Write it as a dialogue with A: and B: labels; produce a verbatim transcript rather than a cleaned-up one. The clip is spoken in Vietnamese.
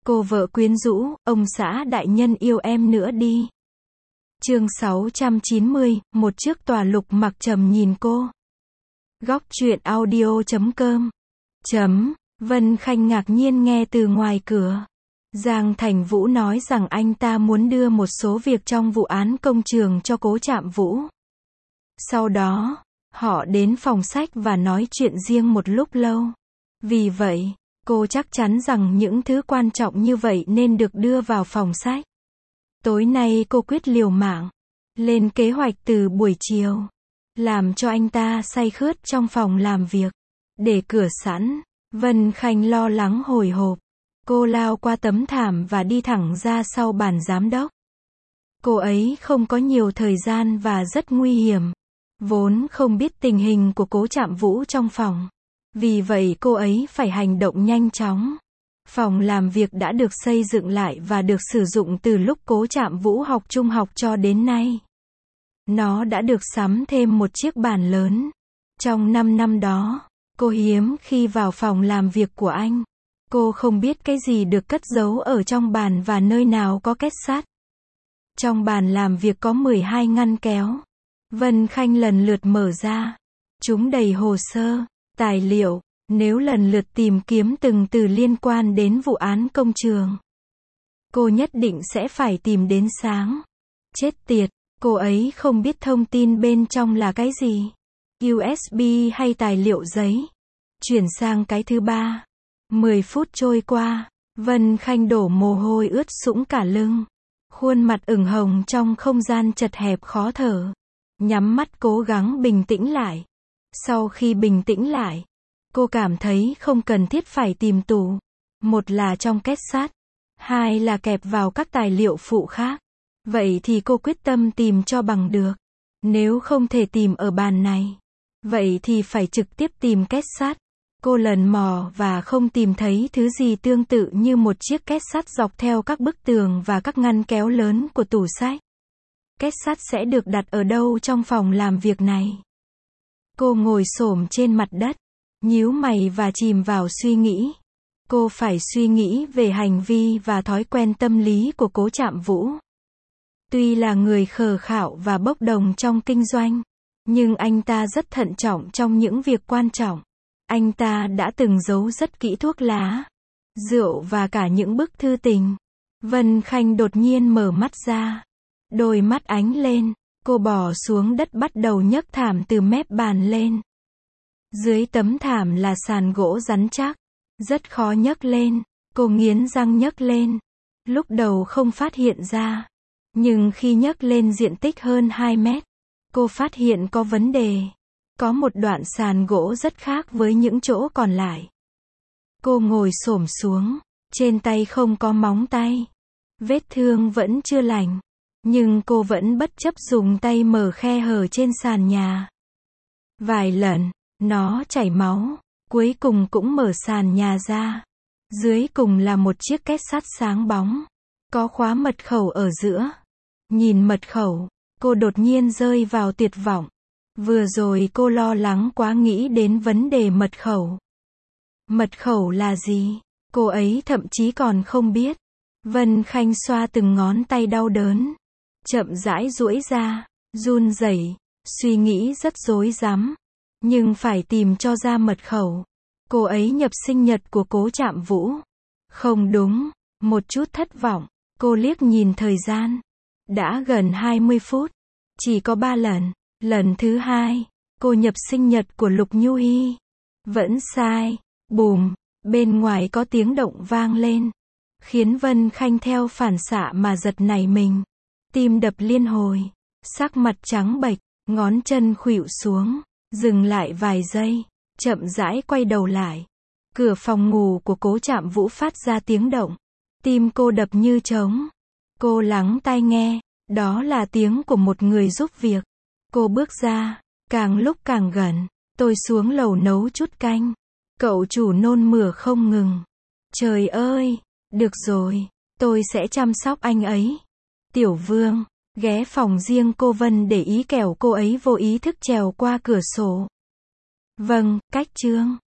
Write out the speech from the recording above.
A: Cô vợ quyến rũ, ông xã đại nhân yêu em nữa đi. Chương sáu trăm chín mươi, một chiếc tòa lục mặc trầm nhìn cô. Góc truyện audio chấm com. Chấm, Vân Khanh ngạc nhiên nghe từ ngoài cửa. Giang Thành Vũ nói rằng anh ta muốn đưa một số việc trong vụ án công trường cho Cố Trạm Vũ. Sau đó, họ đến phòng sách và nói chuyện riêng một lúc lâu. Vì vậy, cô chắc chắn rằng những thứ quan trọng như vậy nên được đưa vào phòng sách. Tối nay cô quyết liều mạng, lên kế hoạch từ buổi chiều, làm cho anh ta say khướt trong phòng làm việc. Để cửa sẵn, Vân Khanh lo lắng hồi hộp. Cô lao qua tấm thảm và đi thẳng ra sau bàn giám đốc. Cô ấy không có nhiều thời gian và rất nguy hiểm. Vốn không biết tình hình của Cố Trạm Vũ trong phòng. Vì vậy cô ấy phải hành động nhanh chóng. Phòng làm việc đã được xây dựng lại và được sử dụng từ lúc Cố Trạm Vũ học trung học cho đến nay. Nó đã được sắm thêm một chiếc bàn lớn. Trong năm năm đó, cô hiếm khi vào phòng làm việc của anh. Cô không biết cái gì được cất giấu ở trong bàn và nơi nào có két sắt. Trong bàn làm việc có mười hai ngăn kéo. Vân Khanh lần lượt mở ra. Chúng đầy hồ sơ, tài liệu, nếu lần lượt tìm kiếm từng từ liên quan đến vụ án công trường. Cô nhất định sẽ phải tìm đến sáng. Chết tiệt, cô ấy không biết thông tin bên trong là cái gì. u ét bê hay tài liệu giấy. Chuyển sang cái thứ ba. Mười phút trôi qua, Vân Khanh đổ mồ hôi ướt sũng cả lưng. Khuôn mặt ửng hồng trong không gian chật hẹp khó thở. Nhắm mắt cố gắng bình tĩnh lại. Sau khi bình tĩnh lại, cô cảm thấy không cần thiết phải tìm tủ. Một là trong két sắt, hai là kẹp vào các tài liệu phụ khác. Vậy thì cô quyết tâm tìm cho bằng được. Nếu không thể tìm ở bàn này, vậy thì phải trực tiếp tìm két sắt. Cô lần mò và không tìm thấy thứ gì tương tự như một chiếc két sắt dọc theo các bức tường và các ngăn kéo lớn của tủ sách. Két sắt sẽ được đặt ở đâu trong phòng làm việc này? Cô ngồi xổm trên mặt đất, nhíu mày và chìm vào suy nghĩ. Cô phải suy nghĩ về hành vi và thói quen tâm lý của Cố Trạm Vũ. Tuy là người khờ khạo và bốc đồng trong kinh doanh, nhưng anh ta rất thận trọng trong những việc quan trọng. Anh ta đã từng giấu rất kỹ thuốc lá, rượu và cả những bức thư tình. Vân Khanh đột nhiên mở mắt ra. Đôi mắt ánh lên, cô bò xuống đất bắt đầu nhấc thảm từ mép bàn lên. Dưới tấm thảm là sàn gỗ rắn chắc, rất khó nhấc lên. Cô nghiến răng nhấc lên. Lúc đầu không phát hiện ra, nhưng khi nhấc lên diện tích hơn hai mét, cô phát hiện có vấn đề. Có một đoạn sàn gỗ rất khác với những chỗ còn lại. Cô ngồi xổm xuống, trên tay không có móng tay. Vết thương vẫn chưa lành, nhưng cô vẫn bất chấp dùng tay mở khe hở trên sàn nhà. Vài lần, nó chảy máu, cuối cùng cũng mở sàn nhà ra. Dưới cùng là một chiếc két sắt sáng bóng, có khóa mật khẩu ở giữa. Nhìn mật khẩu, cô đột nhiên rơi vào tuyệt vọng. Vừa rồi cô lo lắng quá nghĩ đến vấn đề mật khẩu. Mật khẩu là gì? Cô ấy thậm chí còn không biết. Vân Khanh xoa từng ngón tay đau đớn, chậm rãi duỗi ra, run rẩy, suy nghĩ rất rối rắm, nhưng phải tìm cho ra mật khẩu. Cô ấy nhập sinh nhật của Cố Trạm Vũ. Không đúng, một chút thất vọng, cô liếc nhìn thời gian. Đã gần hai mươi phút, chỉ có ba lần. Lần thứ hai, cô nhập sinh nhật của Lục Nhu Hi. Vẫn sai. Bùm, bên ngoài có tiếng động vang lên, khiến Vân Khanh theo phản xạ mà giật nảy mình. Tim đập liên hồi, sắc mặt trắng bệch, ngón chân khuỵu xuống, dừng lại vài giây, chậm rãi quay đầu lại. Cửa phòng ngủ của Cố Trạm Vũ phát ra tiếng động. Tim cô đập như trống. Cô lắng tai nghe, đó là tiếng của một người giúp việc. Cô bước ra, càng lúc càng gần. Tôi xuống lầu nấu chút canh. Cậu chủ nôn mửa không ngừng. Trời ơi, được rồi, tôi sẽ chăm sóc anh ấy. Tiểu Vương, ghé phòng riêng cô Vân để ý kẻo cô ấy vô ý thức trèo qua cửa sổ. Vâng, cách chương.